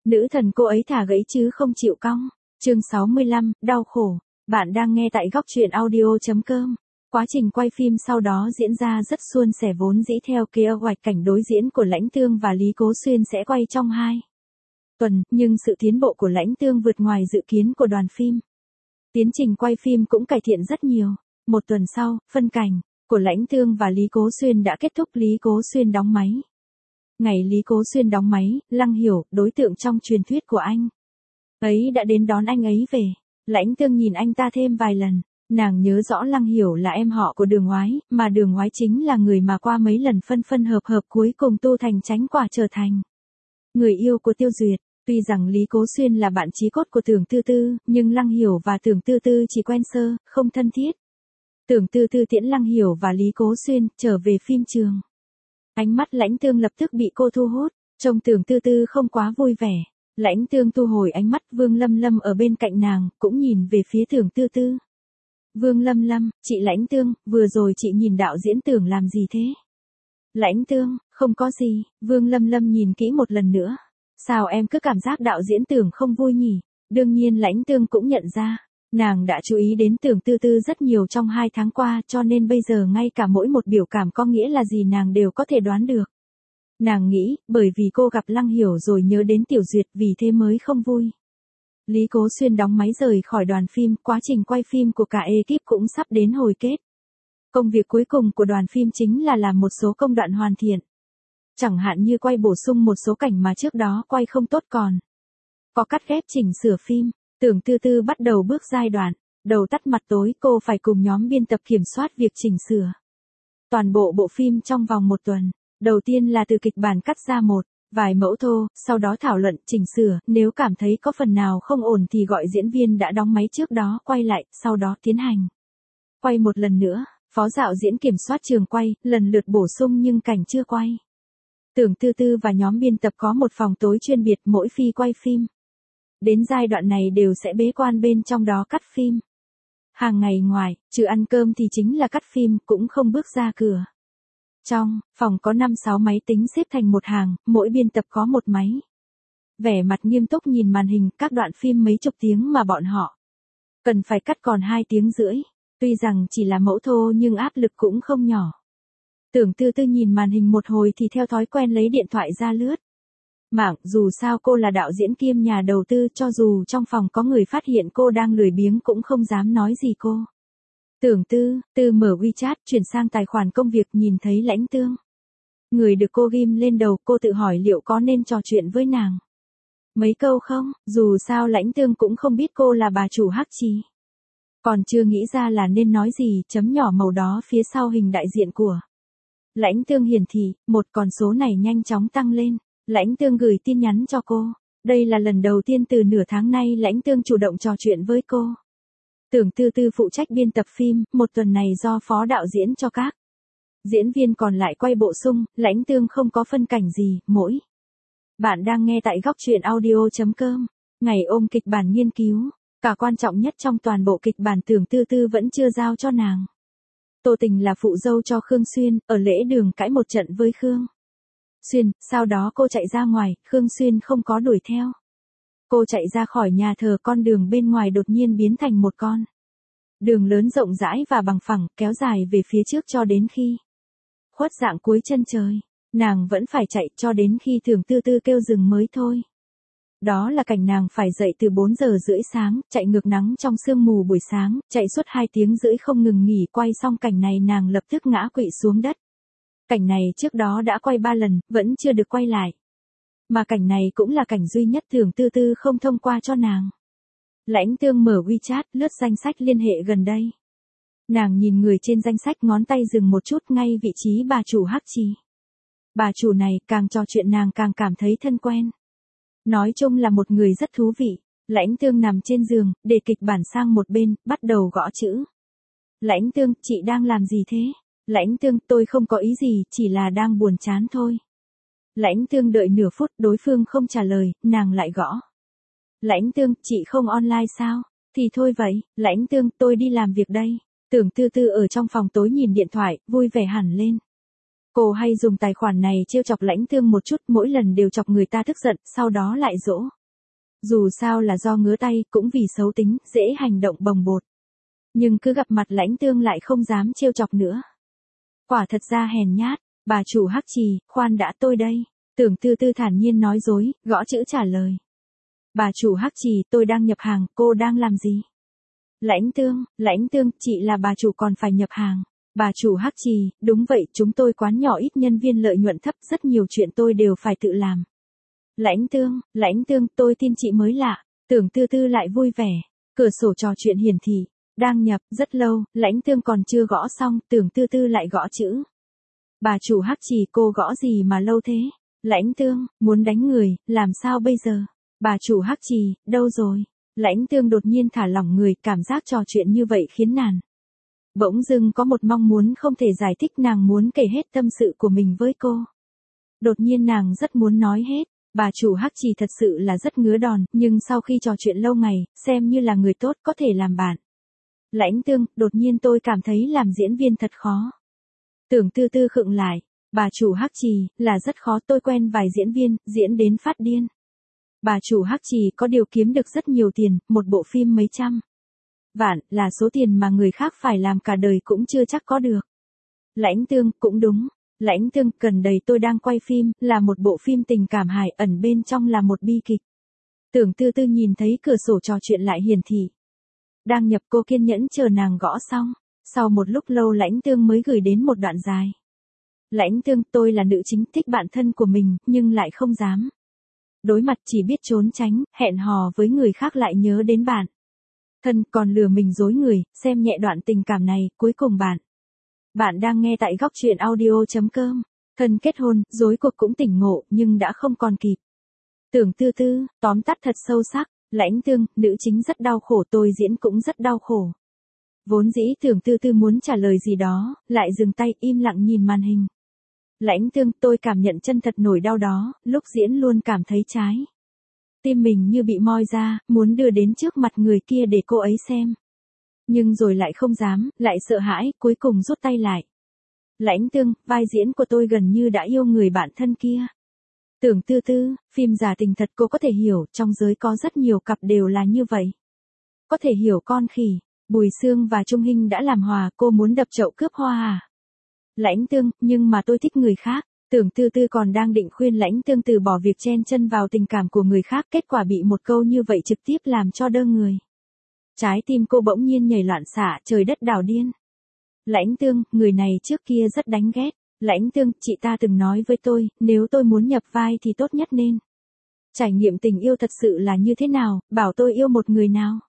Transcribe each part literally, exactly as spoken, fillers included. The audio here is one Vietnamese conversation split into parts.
Nữ thần cô ấy thả gãy chứ không chịu cong. Chương sáu mươi lăm, đau khổ. Bạn đang nghe tại góc truyện audio.com. Quá trình quay phim sau đó diễn ra rất suôn sẻ, vốn dĩ theo kế hoạch cảnh đối diễn của Lãnh Tương và Lý Cố Xuyên sẽ quay trong hai tuần, nhưng sự tiến bộ của Lãnh Tương vượt ngoài dự kiến của đoàn phim. Tiến trình quay phim cũng cải thiện rất nhiều. Một tuần sau, phân cảnh của Lãnh Tương và Lý Cố Xuyên đã kết thúc. Lý Cố Xuyên đóng máy. Ngày Lý Cố Xuyên đóng máy, Lăng Hiểu, đối tượng trong truyền thuyết của anh ấy, đã đến đón anh ấy về. Lãnh Tương nhìn anh ta thêm vài lần. Nàng nhớ rõ Lăng Hiểu là em họ của Đường Ngoái, mà Đường Ngoái chính là người mà qua mấy lần phân phân hợp hợp cuối cùng tu thành Chánh Quả, trở thành người yêu của Tiêu Duyệt. Tuy rằng Lý Cố Xuyên là bạn chí cốt của Tưởng Tư Tư, nhưng Lăng Hiểu và Tưởng Tư Tư chỉ quen sơ, không thân thiết. Tưởng Tư Tư tiễn Lăng Hiểu và Lý Cố Xuyên trở về phim trường. Ánh mắt Lãnh Tương lập tức bị cô thu hút, trông Tưởng Tư Tư không quá vui vẻ. Lãnh Tương thu hồi ánh mắt. Vương Lâm Lâm ở bên cạnh nàng, cũng nhìn về phía Tưởng Tư Tư. Vương Lâm Lâm, chị Lãnh Tương, vừa rồi chị nhìn đạo diễn Tưởng làm gì thế? Lãnh Tương, không có gì. Vương Lâm Lâm nhìn kỹ một lần nữa. Sao em cứ cảm giác đạo diễn Tưởng không vui nhỉ? Đương nhiên Lãnh Tương cũng nhận ra. Nàng đã chú ý đến Tưởng Tư Tư rất nhiều trong hai tháng qua, cho nên bây giờ ngay cả mỗi một biểu cảm có nghĩa là gì nàng đều có thể đoán được. Nàng nghĩ, bởi vì cô gặp Lăng Hiểu rồi nhớ đến Tiểu Duyệt, vì thế mới không vui. Lý Cố Xuyên đóng máy rời khỏi đoàn phim, quá trình quay phim của cả ekip cũng sắp đến hồi kết. Công việc cuối cùng của đoàn phim chính là làm một số công đoạn hoàn thiện. Chẳng hạn như quay bổ sung một số cảnh mà trước đó quay không tốt, còn có cắt ghép chỉnh sửa phim. Tưởng Tư Tư bắt đầu bước giai đoạn đầu tắt mặt tối, cô phải cùng nhóm biên tập kiểm soát việc chỉnh sửa toàn bộ bộ phim trong vòng một tuần. Đầu tiên là từ kịch bản cắt ra một vài mẫu thô, sau đó thảo luận chỉnh sửa, nếu cảm thấy có phần nào không ổn thì gọi diễn viên đã đóng máy trước đó quay lại, sau đó tiến hành quay một lần nữa. Phó đạo diễn kiểm soát trường quay, lần lượt bổ sung nhưng cảnh chưa quay. Tưởng Tư Tư và nhóm biên tập có một phòng tối chuyên biệt mỗi khi quay phim. Đến giai đoạn này đều sẽ bế quan bên trong đó cắt phim. Hàng ngày ngoài, trừ ăn cơm thì chính là cắt phim, cũng không bước ra cửa. Trong phòng có năm sáu máy tính xếp thành một hàng, mỗi biên tập có một máy. Vẻ mặt nghiêm túc nhìn màn hình, các đoạn phim mấy chục tiếng mà bọn họ cần phải cắt còn hai tiếng rưỡi. Tuy rằng chỉ là mẫu thô nhưng áp lực cũng không nhỏ. Tưởng Tư Tư nhìn màn hình một hồi thì theo thói quen lấy điện thoại ra lướt mạng, dù sao cô là đạo diễn kiêm nhà đầu tư, cho dù trong phòng có người phát hiện cô đang lười biếng cũng không dám nói gì cô. Tưởng Tư Tư mở WeChat, chuyển sang tài khoản công việc, nhìn thấy Lãnh Tương. Người được cô ghim lên đầu, cô tự hỏi liệu có nên trò chuyện với nàng mấy câu không, dù sao Lãnh Tương cũng không biết cô là bà chủ Hắc Trì. Còn chưa nghĩ ra là nên nói gì, chấm nhỏ màu đó phía sau hình đại diện của Lãnh Tương hiển thị, một con số này nhanh chóng tăng lên. Lãnh Tương gửi tin nhắn cho cô. Đây là lần đầu tiên từ nửa tháng nay Lãnh Tương chủ động trò chuyện với cô. Tưởng Tư Tư phụ trách biên tập phim, một tuần này do phó đạo diễn cho các diễn viên còn lại quay bổ sung. Lãnh Tương không có phân cảnh gì, mỗi. Bạn đang nghe tại góc truyện audio.com. Ngày ôm kịch bản nghiên cứu, cả quan trọng nhất trong toàn bộ kịch bản Tưởng Tư Tư vẫn chưa giao cho nàng. Tô Tình là phụ dâu cho Khương Xuyên, ở lễ đường cãi một trận với Khương Xuyên, sau đó cô chạy ra ngoài, Khương Xuyên không có đuổi theo. Cô chạy ra khỏi nhà thờ, con đường bên ngoài đột nhiên biến thành một con đường lớn rộng rãi và bằng phẳng, kéo dài về phía trước cho đến khi khuất dạng cuối chân trời. Nàng vẫn phải chạy cho đến khi Tưởng Tư Tư kêu dừng mới thôi. Đó là cảnh nàng phải dậy từ bốn giờ rưỡi sáng, chạy ngược nắng trong sương mù buổi sáng, chạy suốt hai tiếng rưỡi không ngừng nghỉ. Quay xong cảnh này nàng lập tức ngã quỵ xuống đất. Cảnh này trước đó đã quay ba lần, vẫn chưa được quay lại. Mà cảnh này cũng là cảnh duy nhất Tưởng Tư Tư không thông qua cho nàng. Lãnh Tương mở WeChat, lướt danh sách liên hệ gần đây. Nàng nhìn người trên danh sách, ngón tay dừng một chút ngay vị trí bà chủ Hắc Trì. Bà chủ này, càng trò chuyện nàng càng cảm thấy thân quen. Nói chung là một người rất thú vị. Lãnh Tương nằm trên giường, để kịch bản sang một bên, bắt đầu gõ chữ. Lãnh Tương, chị đang làm gì thế? Lãnh Tương, tôi không có ý gì, chỉ là đang buồn chán thôi. Lãnh Tương đợi nửa phút, đối phương không trả lời, nàng lại gõ. Lãnh Tương, chị không online sao? Thì thôi vậy. Lãnh Tương, tôi đi làm việc đây. Tưởng Tư Tư ở trong phòng tối nhìn điện thoại, vui vẻ hẳn lên. Cô hay dùng tài khoản này trêu chọc Lãnh Tương một chút, mỗi lần đều chọc người ta tức giận, sau đó lại dỗ. Dù sao là do ngứa tay, cũng vì xấu tính, dễ hành động bồng bột. Nhưng cứ gặp mặt Lãnh Tương lại không dám trêu chọc nữa. Quả thật ra hèn nhát, bà chủ Hắc Trì, khoan đã tôi đây. Tưởng Tư Tư thản nhiên nói dối, gõ chữ trả lời. Bà chủ Hắc Trì, tôi đang nhập hàng, cô đang làm gì? Lãnh Tương, Lãnh Tương, chị là bà chủ còn phải nhập hàng. Bà chủ Hắc Trì, đúng vậy, chúng tôi quán nhỏ ít nhân viên lợi nhuận thấp, rất nhiều chuyện tôi đều phải tự làm. Lãnh Tương, Lãnh Tương, tôi tin chị mới lạ. Tưởng Tư Tư lại vui vẻ. Cửa sổ trò chuyện hiển thị. Đang nhập, rất lâu, Lãnh Tương còn chưa gõ xong, Tưởng Tư Tư lại gõ chữ. Bà chủ Hắc Trì, cô gõ gì mà lâu thế? Lãnh Tương, muốn đánh người, làm sao bây giờ? Bà chủ Hắc Trì, đâu rồi? Lãnh Tương đột nhiên thả lỏng người, cảm giác trò chuyện như vậy khiến nàng bỗng dưng có một mong muốn không thể giải thích, nàng muốn kể hết tâm sự của mình với cô. Đột nhiên nàng rất muốn nói hết. Bà chủ Hắc Trì thật sự là rất ngứa đòn, nhưng sau khi trò chuyện lâu ngày, xem như là người tốt có thể làm bạn. Lãnh Tương, đột nhiên tôi cảm thấy làm diễn viên thật khó. Tưởng Tư Tư khựng lại. Bà chủ Hắc Trì, là rất khó, tôi quen vài diễn viên, diễn đến phát điên. Bà chủ Hắc Trì có điều kiếm được rất nhiều tiền, một bộ phim mấy trăm vạn, là số tiền mà người khác phải làm cả đời cũng chưa chắc có được. Lãnh Tương, cũng đúng. Lãnh Tương, gần đây tôi đang quay phim, là một bộ phim tình cảm hài, ẩn bên trong là một bi kịch. Tưởng Tư Tư nhìn thấy cửa sổ trò chuyện lại hiển thị. Đang nhập, cô kiên nhẫn chờ nàng gõ xong. Sau một lúc lâu Lãnh Tương mới gửi đến một đoạn dài. Lãnh Tương, tôi là nữ chính, thích bạn thân của mình, nhưng lại không dám đối mặt, chỉ biết trốn tránh, hẹn hò với người khác lại nhớ đến bạn thân, còn lừa mình dối người, xem nhẹ đoạn tình cảm này, cuối cùng bạn. Bạn đang nghe tại góc truyện audio.com. Thân kết hôn, rối cuộc cũng tỉnh ngộ, nhưng đã không còn kịp. Tưởng Tư Tư, tóm tắt thật sâu sắc. Lãnh Tương, nữ chính rất đau khổ, tôi diễn cũng rất đau khổ. Vốn dĩ Tưởng Tư Tư muốn trả lời gì đó, lại dừng tay im lặng nhìn màn hình. Lãnh Tương, tôi cảm nhận chân thật nỗi đau đó, lúc diễn luôn cảm thấy trái tim mình như bị moi ra, muốn đưa đến trước mặt người kia để cô ấy xem. Nhưng rồi lại không dám, lại sợ hãi, cuối cùng rút tay lại. Lãnh Tương, vai diễn của tôi gần như đã yêu người bạn thân kia. Tưởng Tư Tư, phim giả tình thật, cô có thể hiểu, trong giới có rất nhiều cặp đều là như vậy. Có thể hiểu con khỉ, Bùi Xương và Trung Hinh đã làm hòa, cô muốn đập chậu cướp hoa à? Lãnh Tương, nhưng mà tôi thích người khác. Tưởng Tư Tư còn đang định khuyên Lãnh Tương từ bỏ việc chen chân vào tình cảm của người khác, kết quả bị một câu như vậy trực tiếp làm cho đơ người. Trái tim cô bỗng nhiên nhảy loạn xạ, trời đất đảo điên. Lãnh Tương, người này trước kia rất đánh ghét. Lãnh Tương, chị ta từng nói với tôi, nếu tôi muốn nhập vai thì tốt nhất nên trải nghiệm tình yêu thật sự là như thế nào, bảo tôi yêu một người nào.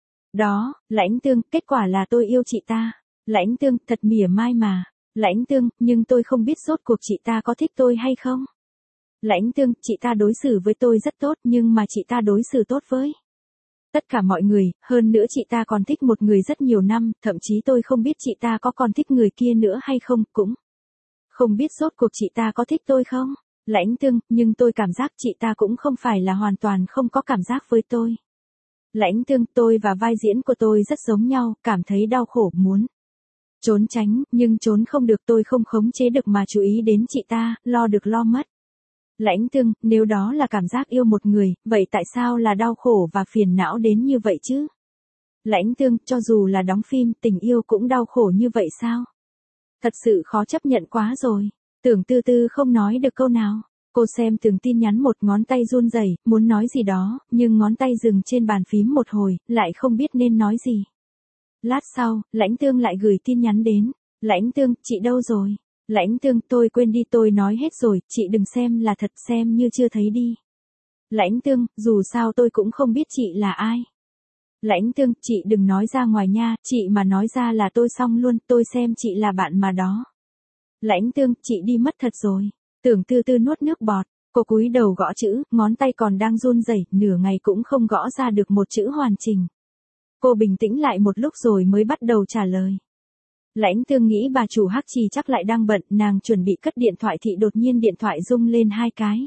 Đó, Lãnh Tương, kết quả là tôi yêu chị ta. Lãnh Tương, thật mỉa mai mà. Lãnh Tương, nhưng tôi không biết rốt cuộc chị ta có thích tôi hay không. Lãnh Tương, chị ta đối xử với tôi rất tốt, nhưng mà chị ta đối xử tốt với tất cả mọi người, hơn nữa chị ta còn thích một người rất nhiều năm, thậm chí tôi không biết chị ta có còn thích người kia nữa hay không, cũng không biết rốt cuộc chị ta có thích tôi không. Lãnh Tương, nhưng tôi cảm giác chị ta cũng không phải là hoàn toàn không có cảm giác với tôi. Lãnh Tương, tôi và vai diễn của tôi rất giống nhau, cảm thấy đau khổ, muốn trốn tránh, nhưng trốn không được, tôi không khống chế được mà chú ý đến chị ta, lo được lo mất. Lãnh Tương, nếu đó là cảm giác yêu một người, vậy tại sao là đau khổ và phiền não đến như vậy chứ? Lãnh Tương, cho dù là đóng phim, tình yêu cũng đau khổ như vậy sao? Thật sự khó chấp nhận quá rồi. Tưởng Tư Tư không nói được câu nào. Cô xem từng tin nhắn, một ngón tay run rẩy, muốn nói gì đó, nhưng ngón tay dừng trên bàn phím một hồi, lại không biết nên nói gì. Lát sau, Lãnh Tương lại gửi tin nhắn đến. Lãnh Tương, chị đâu rồi? Lãnh Tương, tôi quên đi, tôi nói hết rồi, chị đừng xem là thật, xem như chưa thấy đi. Lãnh Tương, dù sao tôi cũng không biết chị là ai. Lãnh Tương, chị đừng nói ra ngoài nha, chị mà nói ra là tôi xong luôn, tôi xem chị là bạn mà đó. Lãnh Tương, chị đi mất thật rồi. Tưởng Tư Tư nuốt nước bọt, cô cúi đầu gõ chữ, ngón tay còn đang run rẩy, nửa ngày cũng không gõ ra được một chữ hoàn chỉnh. Cô bình tĩnh lại một lúc rồi mới bắt đầu trả lời. Lãnh Tương nghĩ bà chủ Hắc Trì chắc lại đang bận, nàng chuẩn bị cất điện thoại thì đột nhiên điện thoại rung lên hai cái.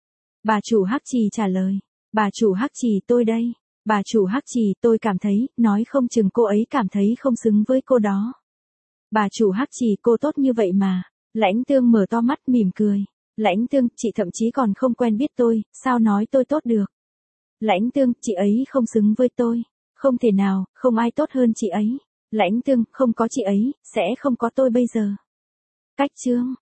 Bà chủ Hắc Trì trả lời. Bà chủ Hắc Trì, tôi đây. Bà chủ Hắc Trì, tôi cảm thấy, nói không chừng cô ấy cảm thấy không xứng với cô đó. Bà chủ Hắc Trì, cô tốt như vậy mà. Lãnh Tương mở to mắt mỉm cười. Lãnh Tương, chị thậm chí còn không quen biết tôi, sao nói tôi tốt được. Lãnh Tương, chị ấy không xứng với tôi. Không thể nào, không ai tốt hơn chị ấy. Lãnh Tương, không có chị ấy, sẽ không có tôi bây giờ. Cách chương